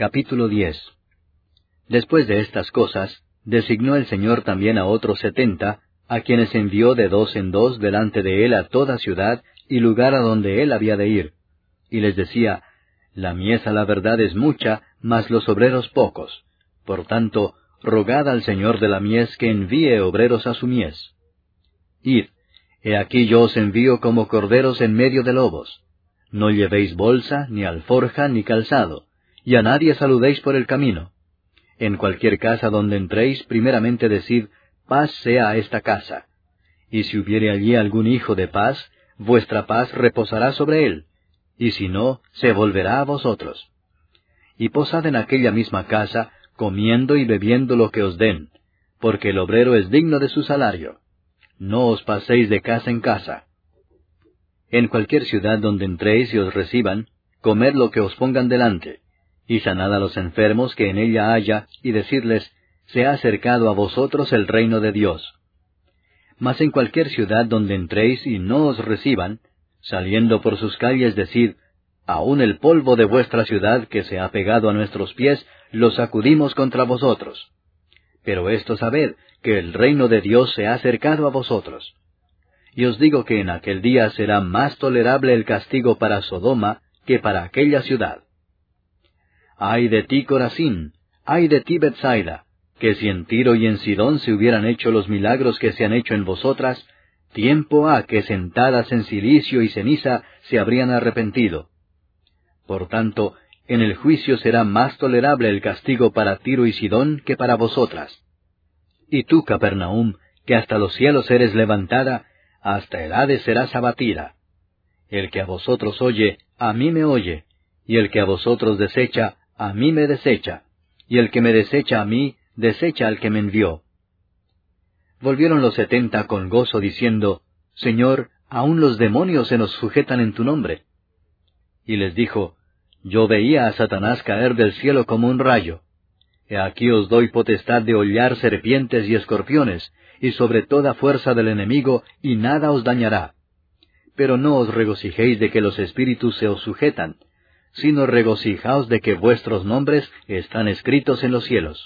Capítulo 10. Después de estas cosas, designó el Señor también a otros 70, a quienes envió de 2 en 2 delante de él a toda ciudad y lugar a donde él había de ir. Y les decía, la mies a la verdad es mucha, mas los obreros pocos. Por tanto, rogad al Señor de la mies que envíe obreros a su mies. Id, he aquí yo os envío como corderos en medio de lobos. No llevéis bolsa, ni alforja, ni calzado, y a nadie saludéis por el camino. En cualquier casa donde entréis, primeramente decid, paz sea a esta casa. Y si hubiere allí algún hijo de paz, vuestra paz reposará sobre él, y si no, se volverá a vosotros. Y posad en aquella misma casa, comiendo y bebiendo lo que os den, porque el obrero es digno de su salario. No os paséis de casa en casa. En cualquier ciudad donde entréis y os reciban, comed lo que os pongan delante, y sanad a los enfermos que en ella haya, y decidles, se ha acercado a vosotros el reino de Dios. Mas en cualquier ciudad donde entréis y no os reciban, saliendo por sus calles decid, aun el polvo de vuestra ciudad que se ha pegado a nuestros pies, lo sacudimos contra vosotros. Pero esto sabed, que el reino de Dios se ha acercado a vosotros. Y os digo que en aquel día será más tolerable el castigo para Sodoma que para aquella ciudad. ¡Ay de ti, Corazín! ¡Ay de ti, Betsaida! Que si en Tiro y en Sidón se hubieran hecho los milagros que se han hecho en vosotras, tiempo ha que sentadas en cilicio y ceniza se habrían arrepentido. Por tanto, en el juicio será más tolerable el castigo para Tiro y Sidón que para vosotras. Y tú, Capernaum, que hasta los cielos eres levantada, hasta el Hades serás abatida. El que a vosotros oye, a mí me oye, y el que a vosotros desecha, a mí me desecha, y el que me desecha a mí, desecha al que me envió. Volvieron los 70 con gozo diciendo, Señor, aun los demonios se nos sujetan en tu nombre. Y les dijo, yo veía a Satanás caer del cielo como un rayo. He aquí os doy potestad de hollar serpientes y escorpiones, y sobre toda fuerza del enemigo, y nada os dañará. Pero no os regocijéis de que los espíritus se os sujetan, sino regocijaos de que vuestros nombres están escritos en los cielos.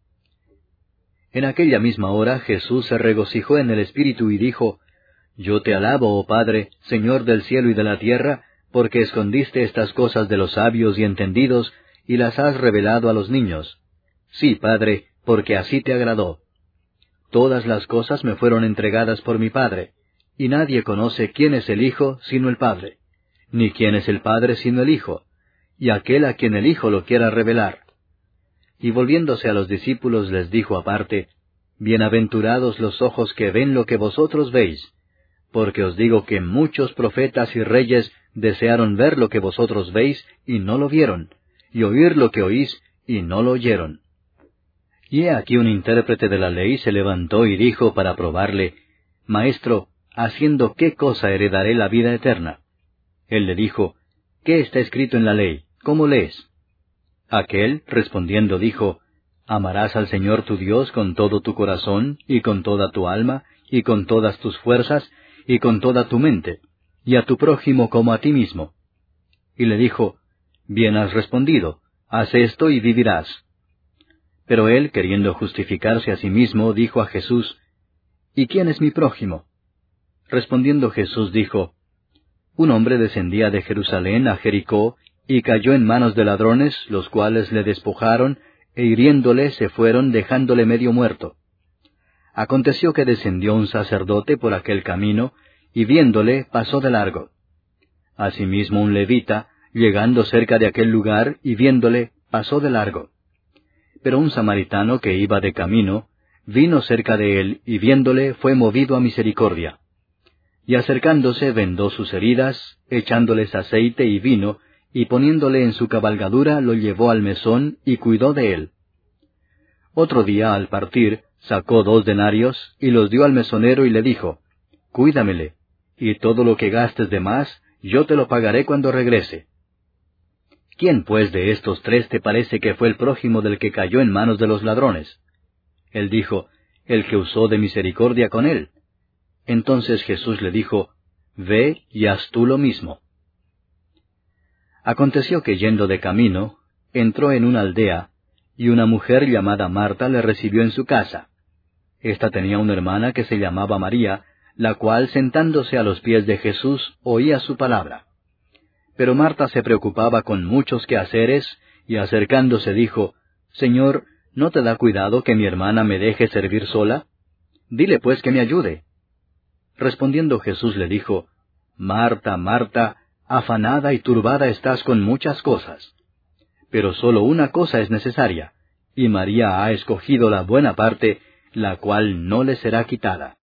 En aquella misma hora Jesús se regocijó en el Espíritu y dijo, Yo te alabo, oh Padre, Señor del cielo y de la tierra, porque escondiste estas cosas de los sabios y entendidos, y las has revelado a los niños. Sí, Padre, porque así te agradó. Todas las cosas me fueron entregadas por mi Padre, y nadie conoce quién es el Hijo sino el Padre, ni quién es el Padre sino el Hijo, y aquel a quien el Hijo lo quiera revelar. Y volviéndose a los discípulos les dijo aparte, Bienaventurados los ojos que ven lo que vosotros veis, porque os digo que muchos profetas y reyes desearon ver lo que vosotros veis y no lo vieron, y oír lo que oís y no lo oyeron. Y he aquí un intérprete de la ley se levantó y dijo para probarle, Maestro, ¿haciendo qué cosa heredaré la vida eterna? Él le dijo, ¿qué está escrito en la ley? ¿Cómo lees? Aquel, respondiendo, dijo, Amarás al Señor tu Dios con todo tu corazón, y con toda tu alma, y con todas tus fuerzas, y con toda tu mente, y a tu prójimo como a ti mismo. Y le dijo, Bien has respondido, haz esto y vivirás. Pero él, queriendo justificarse a sí mismo, dijo a Jesús, ¿Y quién es mi prójimo? Respondiendo Jesús dijo, Un hombre descendía de Jerusalén a Jericó, y cayó en manos de ladrones, los cuales le despojaron, e hiriéndole se fueron, dejándole medio muerto. Aconteció que descendió un sacerdote por aquel camino, y viéndole pasó de largo. Asimismo un levita, llegando cerca de aquel lugar, y viéndole, pasó de largo. Pero un samaritano que iba de camino, vino cerca de él, y viéndole fue movido a misericordia. Y acercándose vendó sus heridas, echándoles aceite y vino, y poniéndole en su cabalgadura lo llevó al mesón, y cuidó de él. Otro día, al partir, sacó 2 denarios, y los dio al mesonero y le dijo, Cuídamele, y todo lo que gastes de más, yo te lo pagaré cuando regrese. ¿Quién pues de estos 3 te parece que fue el prójimo del que cayó en manos de los ladrones? Él dijo, el que usó de misericordia con él. Entonces Jesús le dijo, Ve y haz tú lo mismo. Aconteció que yendo de camino, entró en una aldea, y una mujer llamada Marta le recibió en su casa. Esta tenía una hermana que se llamaba María, la cual, sentándose a los pies de Jesús, oía su palabra. Pero Marta se preocupaba con muchos quehaceres, y acercándose dijo, Señor, ¿no te da cuidado que mi hermana me deje servir sola? Dile pues que me ayude. Respondiendo Jesús le dijo, Marta, Marta, afanada y turbada estás con muchas cosas. Pero sólo una cosa es necesaria, y María ha escogido la buena parte, la cual no le será quitada.